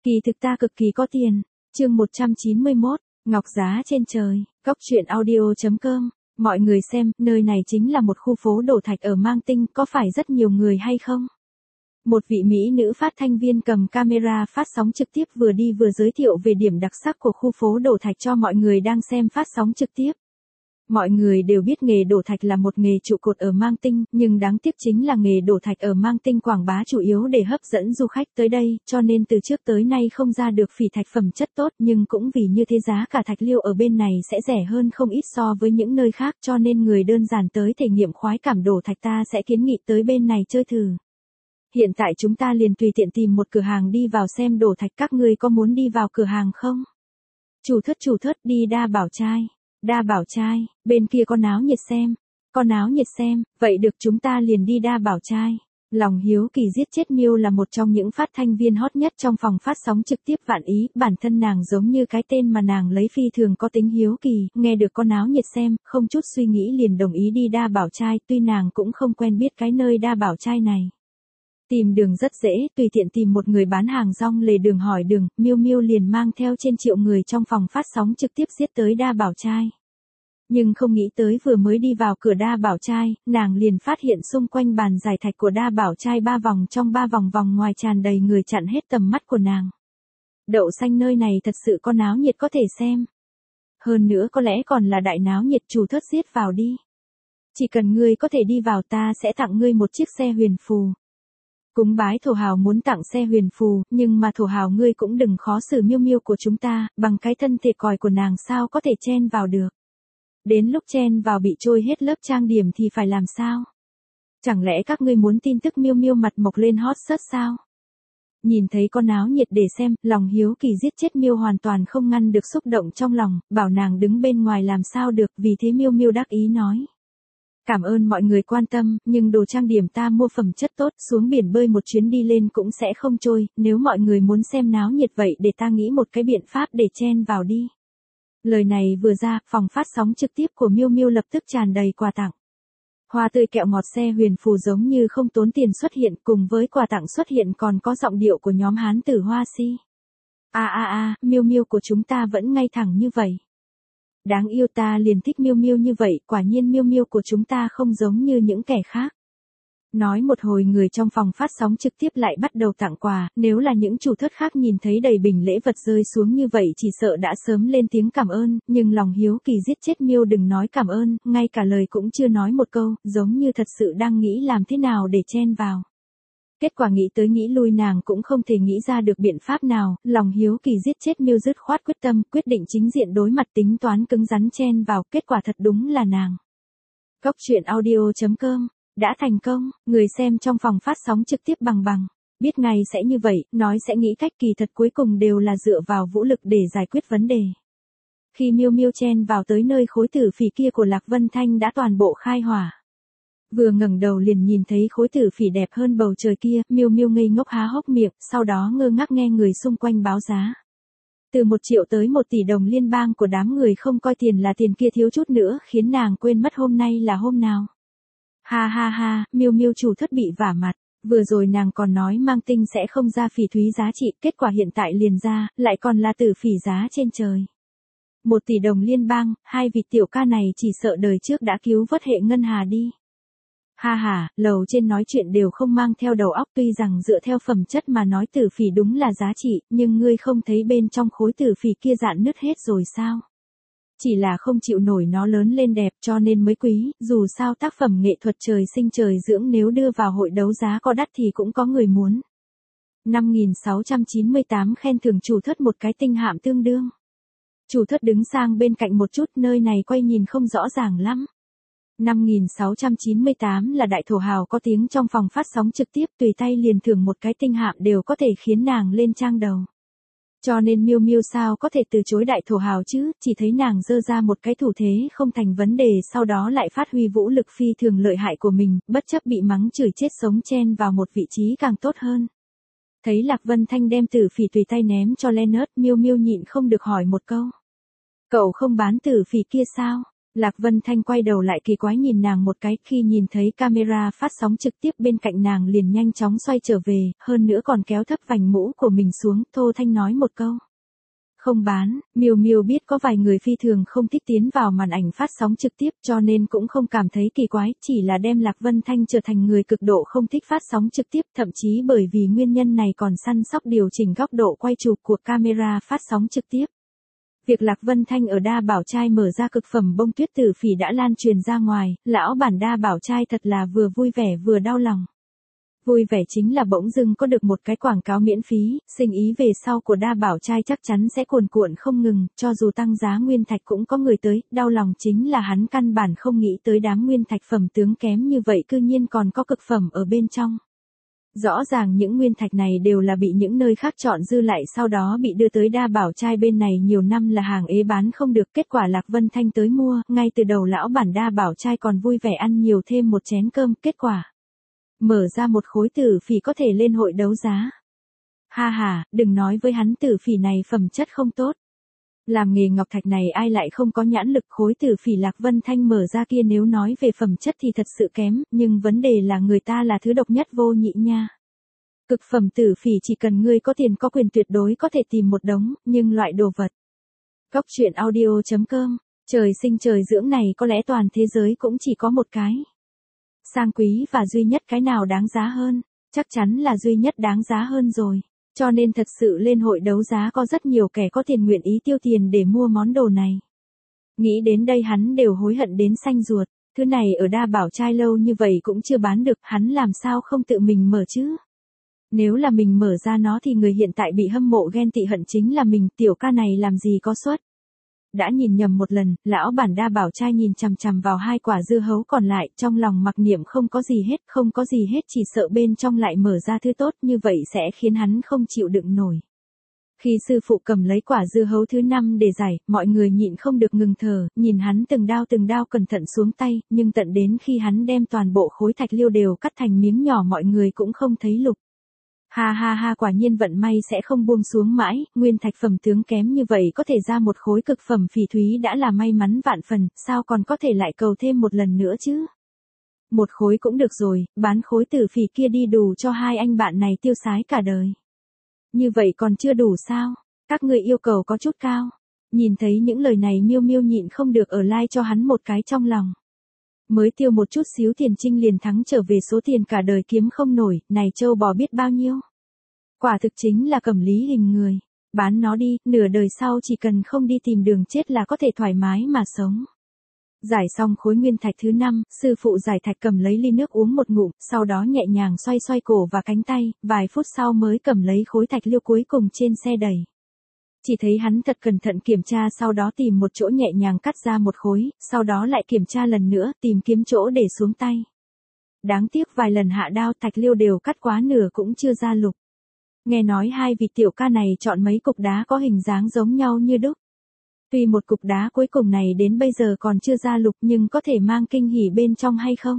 Kỳ thực ta cực kỳ có tiền. Chương 191, Ngọc giá trên trời, Cóc truyện audio.com. Mọi người xem, nơi này chính là một khu phố đổ thạch ở Mang Tinh, có phải rất nhiều người hay không? Một vị mỹ nữ phát thanh viên cầm camera phát sóng trực tiếp vừa đi vừa giới thiệu về điểm đặc sắc của khu phố đổ thạch cho mọi người đang xem phát sóng trực tiếp. Mọi người đều biết nghề đổ thạch là một nghề trụ cột ở Mang Tinh, nhưng đáng tiếc chính là nghề đổ thạch ở Mang Tinh quảng bá chủ yếu để hấp dẫn du khách tới đây, cho nên từ trước tới nay không ra được phỉ thạch phẩm chất tốt, nhưng cũng vì như thế giá cả thạch liêu ở bên này sẽ rẻ hơn không ít so với những nơi khác, cho nên người đơn giản tới thể nghiệm khoái cảm đổ thạch ta sẽ kiến nghị tới bên này chơi thử. Hiện tại chúng ta liền tùy tiện tìm một cửa hàng đi vào xem đổ thạch, các ngươi có muốn đi vào cửa hàng không? Chủ thất đi Đa Bảo Trai. Đa Bảo Trai, bên kia có náo nhiệt xem. Có náo nhiệt xem, vậy được chúng ta liền đi Đa Bảo Trai. Lòng hiếu kỳ giết chết Miêu là một trong những phát thanh viên hot nhất trong phòng phát sóng trực tiếp Vạn Ý, bản thân nàng giống như cái tên mà nàng lấy phi thường có tính hiếu kỳ, nghe được có náo nhiệt xem, không chút suy nghĩ liền đồng ý đi Đa Bảo Trai, tuy nàng cũng không quen biết cái nơi Đa Bảo Trai này. Tìm đường rất dễ, tùy tiện tìm một người bán hàng rong lề đường hỏi đường, Miêu liền mang theo trên triệu người trong phòng phát sóng trực tiếp giết tới Đa Bảo Trai. Nhưng không nghĩ tới vừa mới đi vào cửa Đa Bảo Trai, nàng liền phát hiện xung quanh bàn giải thạch của Đa Bảo Trai 3 vòng trong 3 vòng ngoài tràn đầy người chặn hết tầm mắt của nàng. Đậu xanh nơi này thật sự có náo nhiệt có thể xem. Hơn nữa có lẽ còn là đại náo nhiệt, chủ thất giết vào đi. Chỉ cần ngươi có thể đi vào ta sẽ tặng ngươi một chiếc xe huyền phù. Cúng bái thổ hào muốn tặng xe huyền phù, nhưng mà thổ hào ngươi cũng đừng khó xử Miêu của chúng ta, bằng cái thân thể còi của nàng sao có thể chen vào được. Đến lúc chen vào bị trôi hết lớp trang điểm thì phải làm sao? Chẳng lẽ các ngươi muốn tin tức Miêu mặt mộc lên hot search sao? Nhìn thấy con áo nhiệt để xem, lòng hiếu kỳ giết chết Miêu hoàn toàn không ngăn được xúc động trong lòng, bảo nàng đứng bên ngoài làm sao được, vì thế Miêu đắc ý nói. Cảm ơn mọi người quan tâm, nhưng đồ trang điểm ta mua phẩm chất tốt, xuống biển bơi một chuyến đi lên cũng sẽ không trôi, nếu mọi người muốn xem náo nhiệt vậy để ta nghĩ một cái biện pháp để chen vào đi. Lời này vừa ra, phòng phát sóng trực tiếp của Miêu lập tức tràn đầy quà tặng. Hoa tươi kẹo ngọt xe huyền phù giống như không tốn tiền xuất hiện, cùng với quà tặng xuất hiện còn có giọng điệu của nhóm hán tử Hoa Si. Miêu của chúng ta vẫn ngay thẳng như vậy. Đáng yêu, ta liền thích Miêu như vậy, quả nhiên Miêu của chúng ta không giống như những kẻ khác. Nói một hồi người trong phòng phát sóng trực tiếp lại bắt đầu tặng quà, nếu là những chủ thất khác nhìn thấy đầy bình lễ vật rơi xuống như vậy chỉ sợ đã sớm lên tiếng cảm ơn, nhưng lòng hiếu kỳ giết chết Miêu đừng nói cảm ơn, ngay cả lời cũng chưa nói một câu, giống như thật sự đang nghĩ làm thế nào để chen vào. Kết quả nghĩ tới nghĩ lui nàng cũng không thể nghĩ ra được biện pháp nào, lòng hiếu kỳ giết chết Miêu dứt khoát quyết tâm, quyết định chính diện đối mặt tính toán cứng rắn chen vào, kết quả thật đúng là nàng. Cóc truyện audio.com đã thành công, người xem trong phòng phát sóng trực tiếp bằng. Biết ngay sẽ như vậy, nói sẽ nghĩ cách kỳ thật cuối cùng đều là dựa vào vũ lực để giải quyết vấn đề. Khi Miêu chen vào tới nơi khối tử phỉ kia của Lạc Vân Thanh đã toàn bộ khai hỏa. Vừa ngẩng đầu liền nhìn thấy khối tử phỉ đẹp hơn bầu trời kia, Miêu ngây ngốc há hốc miệng, sau đó ngơ ngác nghe người xung quanh báo giá. Từ 1 triệu tới 1 tỷ đồng liên bang của đám người không coi tiền là tiền kia thiếu chút nữa khiến nàng quên mất hôm nay là hôm nào. Ha, Miêu chủ thất bị vả mặt, vừa rồi nàng còn nói Mang Tinh sẽ không ra phỉ thúy giá trị, kết quả hiện tại liền ra, lại còn là tử phỉ giá trên trời. 1 tỷ đồng liên bang, hai vị tiểu ca này chỉ sợ đời trước đã cứu vớt hệ ngân hà đi. Ha, lầu trên nói chuyện đều không mang theo đầu óc, tuy rằng dựa theo phẩm chất mà nói tử phỉ đúng là giá trị, nhưng ngươi không thấy bên trong khối tử phỉ kia rạn nứt hết rồi sao? Chỉ là không chịu nổi nó lớn lên đẹp cho nên mới quý, dù sao tác phẩm nghệ thuật trời sinh trời dưỡng nếu đưa vào hội đấu giá có đắt thì cũng có người muốn. 5.698 khen thưởng chủ thất một cái tinh hạm tương đương. Chủ thất đứng sang bên cạnh một chút, nơi này quay nhìn không rõ ràng lắm. 5.698 là đại thổ hào có tiếng trong phòng phát sóng trực tiếp, tùy tay liền thưởng một cái tinh hạm đều có thể khiến nàng lên trang đầu. Cho nên Miêu sao có thể từ chối đại thổ hào chứ, chỉ thấy nàng giơ ra một cái thủ thế không thành vấn đề, sau đó lại phát huy vũ lực phi thường lợi hại của mình, bất chấp bị mắng chửi chết sống chen vào một vị trí càng tốt hơn. Thấy Lạc Vân Thanh đem tử phỉ tùy tay ném cho Leonard, Miêu nhịn không được hỏi một câu. Cậu không bán tử phỉ kia sao? Lạc Vân Thanh quay đầu lại kỳ quái nhìn nàng một cái, khi nhìn thấy camera phát sóng trực tiếp bên cạnh nàng liền nhanh chóng xoay trở về, hơn nữa còn kéo thấp vành mũ của mình xuống, thô thanh nói một câu. Không bán, Miêu Miêu biết có vài người phi thường không thích tiến vào màn ảnh phát sóng trực tiếp cho nên cũng không cảm thấy kỳ quái, chỉ là đem Lạc Vân Thanh trở thành người cực độ không thích phát sóng trực tiếp, thậm chí bởi vì nguyên nhân này còn săn sóc điều chỉnh góc độ quay chụp của camera phát sóng trực tiếp. Việc Lạc Vân Thanh ở Đa Bảo Trai mở ra cực phẩm bông tuyết tử phỉ đã lan truyền ra ngoài, lão bản Đa Bảo Trai thật là vừa vui vẻ vừa đau lòng. Vui vẻ chính là bỗng dưng có được một cái quảng cáo miễn phí, sinh ý về sau của Đa Bảo Trai chắc chắn sẽ cuồn cuộn không ngừng, cho dù tăng giá nguyên thạch cũng có người tới, đau lòng chính là hắn căn bản không nghĩ tới đám nguyên thạch phẩm tướng kém như vậy cư nhiên còn có cực phẩm ở bên trong. Rõ ràng những nguyên thạch này đều là bị những nơi khác chọn dư lại sau đó bị đưa tới Đa Bảo Trai bên này nhiều năm là hàng ế bán không được, kết quả Lạc Vân Thanh tới mua, ngay từ đầu lão bản Đa Bảo Trai còn vui vẻ ăn nhiều thêm một chén cơm, kết quả mở ra một khối tử phỉ có thể lên hội đấu giá. Ha ha, đừng nói với hắn tử phỉ này phẩm chất không tốt. Làm nghề ngọc thạch này ai lại không có nhãn lực, khối tử phỉ Lạc Vân Thanh mở ra kia nếu nói về phẩm chất thì thật sự kém, nhưng vấn đề là người ta là thứ độc nhất vô nhị nha. Cực phẩm tử phỉ chỉ cần ngươi có tiền có quyền tuyệt đối có thể tìm một đống, nhưng loại đồ vật. Cóc truyện audio.com, trời sinh trời dưỡng này có lẽ toàn thế giới cũng chỉ có một cái. Sang quý và duy nhất cái nào đáng giá hơn, chắc chắn là duy nhất đáng giá hơn rồi. Cho nên thật sự lên hội đấu giá có rất nhiều kẻ có tiền nguyện ý tiêu tiền để mua món đồ này. Nghĩ đến đây hắn đều hối hận đến xanh ruột, thứ này ở Đa Bảo Trai lâu như vậy cũng chưa bán được, hắn làm sao không tự mình mở chứ? Nếu là mình mở ra nó thì người hiện tại bị hâm mộ ghen tị hận chính là mình, tiểu ca này làm gì có suất. Đã nhìn nhầm một lần, lão bản Đa Bảo Trai nhìn chằm chằm vào hai quả dưa hấu còn lại, trong lòng mặc niệm không có gì hết, không có gì hết, chỉ sợ bên trong lại mở ra thứ tốt, như vậy sẽ khiến hắn không chịu đựng nổi. Khi sư phụ cầm lấy quả dưa hấu thứ 5 để giải, mọi người nhịn không được ngừng thở, nhìn hắn từng đao cẩn thận xuống tay, nhưng tận đến khi hắn đem toàn bộ khối thạch liêu đều cắt thành miếng nhỏ mọi người cũng không thấy lục. Ha ha ha, quả nhiên vận may sẽ không buông xuống mãi, nguyên thạch phẩm tướng kém như vậy có thể ra một khối cực phẩm phỉ thúy đã là may mắn vạn phần, sao còn có thể lại cầu thêm một lần nữa chứ? Một khối cũng được rồi, bán khối tử phỉ kia đi đủ cho hai anh bạn này tiêu xái cả đời. Như vậy còn chưa đủ sao? Các người yêu cầu có chút cao. Nhìn thấy những lời này Miêu Miêu nhịn không được ở like cho hắn một cái trong lòng. Mới tiêu một chút xíu tiền trinh liền thắng trở về số tiền cả đời kiếm không nổi, này trâu bò biết bao nhiêu. Quả thực chính là cẩm lý hình người. Bán nó đi, nửa đời sau chỉ cần không đi tìm đường chết là có thể thoải mái mà sống. Giải xong khối nguyên thạch thứ 5, sư phụ giải thạch cầm lấy ly nước uống một ngụm, sau đó nhẹ nhàng xoay xoay cổ và cánh tay, vài phút sau mới cầm lấy khối thạch liêu cuối cùng trên xe đẩy. Chỉ thấy hắn thật cẩn thận kiểm tra, sau đó tìm một chỗ nhẹ nhàng cắt ra một khối, sau đó lại kiểm tra lần nữa, tìm kiếm chỗ để xuống tay. Đáng tiếc vài lần hạ đao thạch liêu đều cắt quá nửa cũng chưa ra lục. Nghe nói hai vị tiểu ca này chọn mấy cục đá có hình dáng giống nhau như đúc. Tuy một cục đá cuối cùng này đến bây giờ còn chưa ra lục nhưng có thể mang kinh hỉ bên trong hay không?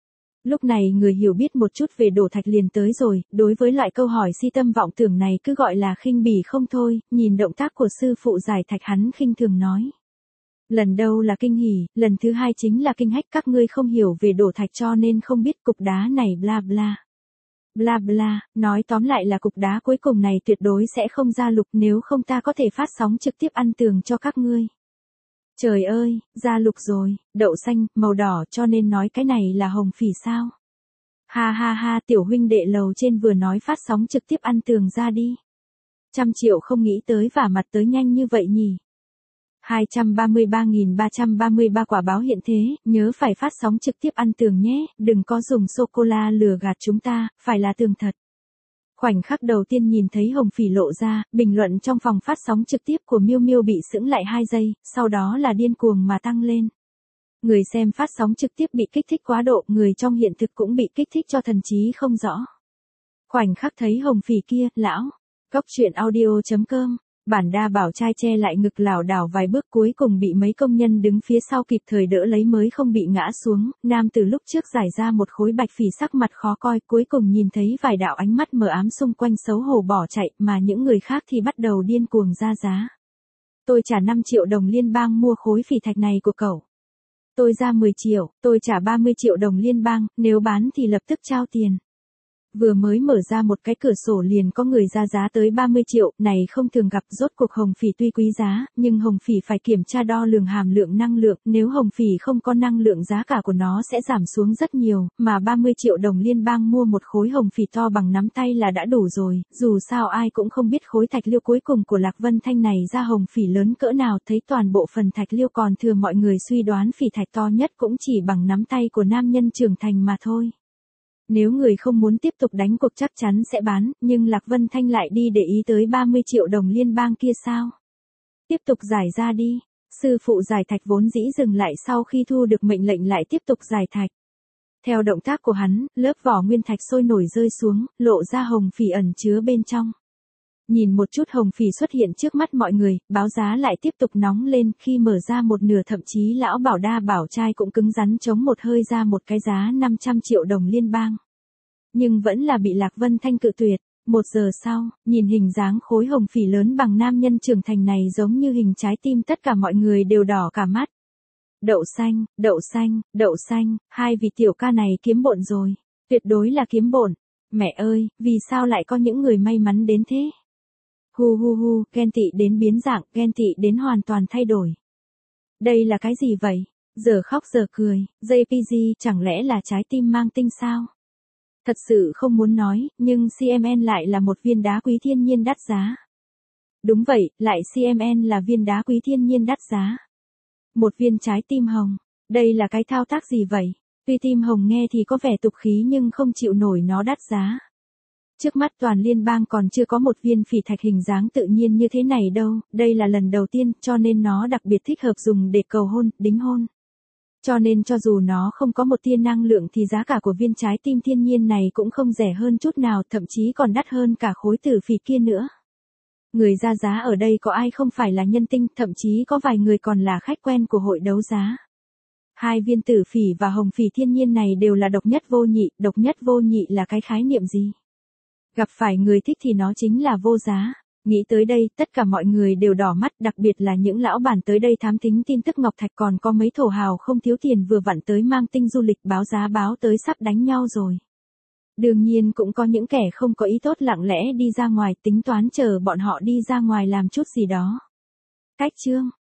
Lúc này người hiểu biết một chút về đổ thạch liền tới rồi, đối với loại câu hỏi si tâm vọng tưởng này cứ gọi là khinh bỉ không thôi, nhìn động tác của sư phụ giải thạch hắn khinh thường nói. Lần đầu là kinh hỉ, lần thứ hai chính là kinh hách, các ngươi không hiểu về đổ thạch cho nên không biết cục đá này bla bla. Bla bla, nói tóm lại là cục đá cuối cùng này tuyệt đối sẽ không ra lục, nếu không ta có thể phát sóng trực tiếp ăn tường cho các ngươi. Trời ơi, ra lục rồi, đậu xanh, màu đỏ cho nên nói cái này là hồng phỉ sao? Ha ha ha, tiểu huynh đệ lầu trên vừa nói phát sóng trực tiếp ăn tường ra đi. 100 triệu không nghĩ tới và mặt tới nhanh như vậy nhỉ? 233.333 quả báo hiện thế, nhớ phải phát sóng trực tiếp ăn tường nhé, đừng có dùng sô-cô-la lừa gạt chúng ta, phải là tường thật. Khoảnh khắc đầu tiên nhìn thấy hồng phỉ lộ ra, bình luận trong phòng phát sóng trực tiếp của Miêu Miêu bị sững lại 2 giây, sau đó là điên cuồng mà tăng lên. Người xem phát sóng trực tiếp bị kích thích quá độ, người trong hiện thực cũng bị kích thích cho thần trí không rõ. Khoảnh khắc thấy hồng phỉ kia, lão, cóc truyện audio.com. Bản Đa Bảo Trai che lại ngực lảo đảo vài bước cuối cùng bị mấy công nhân đứng phía sau kịp thời đỡ lấy mới không bị ngã xuống, nam từ lúc trước giải ra một khối bạch phỉ sắc mặt khó coi cuối cùng nhìn thấy vài đạo ánh mắt mờ ám xung quanh xấu hổ bỏ chạy mà những người khác thì bắt đầu điên cuồng ra giá. Tôi trả 5 triệu đồng liên bang mua khối phỉ thạch này của cậu. Tôi ra 10 triệu, tôi trả 30 triệu đồng liên bang, nếu bán thì lập tức trao tiền. Vừa mới mở ra một cái cửa sổ liền có người ra giá tới 30 triệu, này không thường gặp. Rốt cuộc hồng phỉ tuy quý giá, nhưng hồng phỉ phải kiểm tra đo lường hàm lượng năng lượng, nếu hồng phỉ không có năng lượng giá cả của nó sẽ giảm xuống rất nhiều, mà 30 triệu đồng liên bang mua một khối hồng phỉ to bằng nắm tay là đã đủ rồi, dù sao ai cũng không biết khối thạch liêu cuối cùng của Lạc Vân Thanh này ra hồng phỉ lớn cỡ nào, thấy toàn bộ phần thạch liêu còn thừa mọi người suy đoán phỉ thạch to nhất cũng chỉ bằng nắm tay của nam nhân trưởng thành mà thôi. Nếu người không muốn tiếp tục đánh cuộc chắc chắn sẽ bán, nhưng Lạc Vân Thanh lại đi để ý tới 30 triệu đồng liên bang kia sao? Tiếp tục giải ra đi. Sư phụ giải thạch vốn dĩ dừng lại sau khi thu được mệnh lệnh lại tiếp tục giải thạch. Theo động tác của hắn, lớp vỏ nguyên thạch sôi nổi rơi xuống, lộ ra hồng phỉ ẩn chứa bên trong. Nhìn một chút hồng phỉ xuất hiện trước mắt mọi người, báo giá lại tiếp tục nóng lên, khi mở ra một nửa thậm chí lão bảo đa bảo trai cũng cứng rắn chống một hơi ra một cái giá 500 triệu đồng liên bang. Nhưng vẫn là bị Lạc Vân Thanh cự tuyệt. 1 giờ sau, nhìn hình dáng khối hồng phỉ lớn bằng nam nhân trưởng thành này giống như hình trái tim, tất cả mọi người đều đỏ cả mắt. Đậu xanh, đậu xanh, đậu xanh, hai vị tiểu ca này kiếm bộn rồi. Tuyệt đối là kiếm bộn. Mẹ ơi, vì sao lại có những người may mắn đến thế? Hu hu hu, ghen tị đến biến dạng, ghen tị đến hoàn toàn thay đổi. Đây là cái gì vậy? Giờ khóc giờ cười, JPG chẳng lẽ là trái tim mang tinh sao? Thật sự không muốn nói, nhưng CMN lại là một viên đá quý thiên nhiên đắt giá. Đúng vậy, lại CMN là viên đá quý thiên nhiên đắt giá. Một viên trái tim hồng. Đây là cái thao tác gì vậy? Tuy tim hồng nghe thì có vẻ tục khí nhưng không chịu nổi nó đắt giá. Trước mắt toàn liên bang còn chưa có một viên phỉ thạch hình dáng tự nhiên như thế này đâu, đây là lần đầu tiên cho nên nó đặc biệt thích hợp dùng để cầu hôn, đính hôn. Cho nên cho dù nó không có một tia năng lượng thì giá cả của viên trái tim thiên nhiên này cũng không rẻ hơn chút nào, thậm chí còn đắt hơn cả khối tử phỉ kia nữa. Người ra giá ở đây có ai không phải là nhân tinh, thậm chí có vài người còn là khách quen của hội đấu giá. Hai viên tử phỉ và hồng phỉ thiên nhiên này đều là độc nhất vô nhị là cái khái niệm gì? Gặp phải người thích thì nó chính là vô giá. Nghĩ tới đây, tất cả mọi người đều đỏ mắt, đặc biệt là những lão bản tới đây thám thính tin tức ngọc thạch, còn có mấy thổ hào không thiếu tiền vừa vặn tới mang tinh du lịch báo giá báo tới sắp đánh nhau rồi. Đương nhiên cũng có những kẻ không có ý tốt lặng lẽ đi ra ngoài tính toán chờ bọn họ đi ra ngoài làm chút gì đó. Cách chương